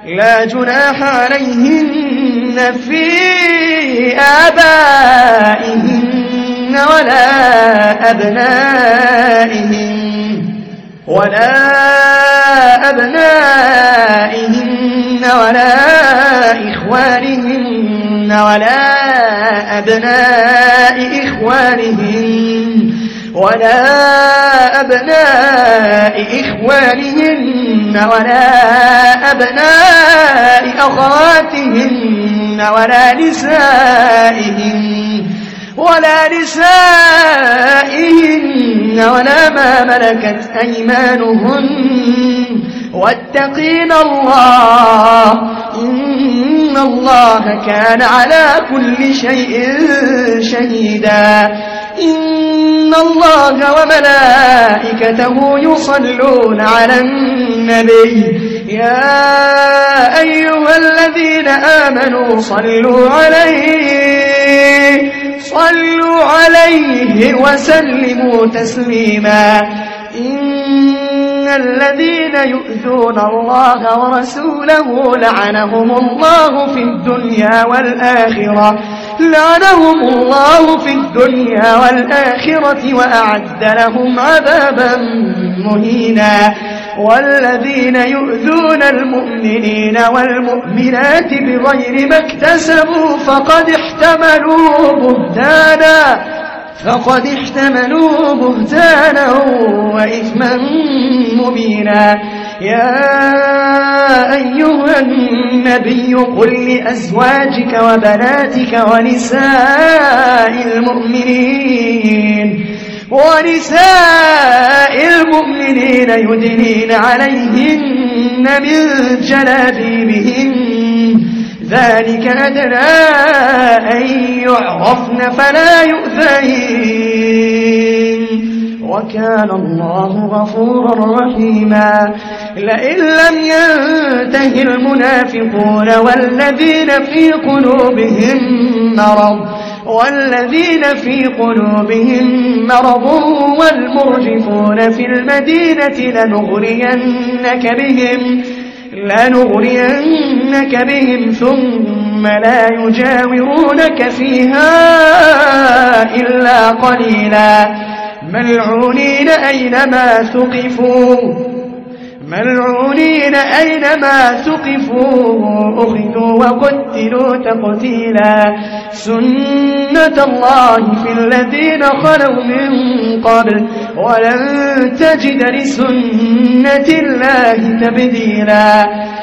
لا جناح عليهن في آبائهن ولا أبنائهن ولا إخوانهن ولا أبناء إخوانهن ولا أبناء أخواتهن ولا نسائهن ولا ما ملكت أيمانهن واتقين الله إن الله كان على كل شيء شهيدا إن الله وملائكته يصلون على النبي يا أيها الذين آمنوا صلوا عليه وسلموا تسليما إن الذين يؤذون الله ورسوله لعنهم الله في الدنيا والآخرة وأعد لهم عذابا مهينا والذين يؤذون المؤمنين والمؤمنات بغير ما اكتسبوا فقد احتملوا بهتانا وإثما مبينا يا أيها النبي قل لأزواجك وبناتك ونساء المؤمنين يدنين عليهن من جلابيبهن ذلك أدنى أن يعرفن فلا يؤذين وكان الله غفورا رحيما لئن لم ينته المنافقون والذين في قلوبهم مرض والمرجفون في المدينة لنغرينك بهم ثم لا يجاورونك فيها إلا قليلا ملعونين أينما ثقفوا أخذوا وقتلوا تقتيلا سنة الله في الذين خلوا من قبل ولن تجد لسنة الله تبديلا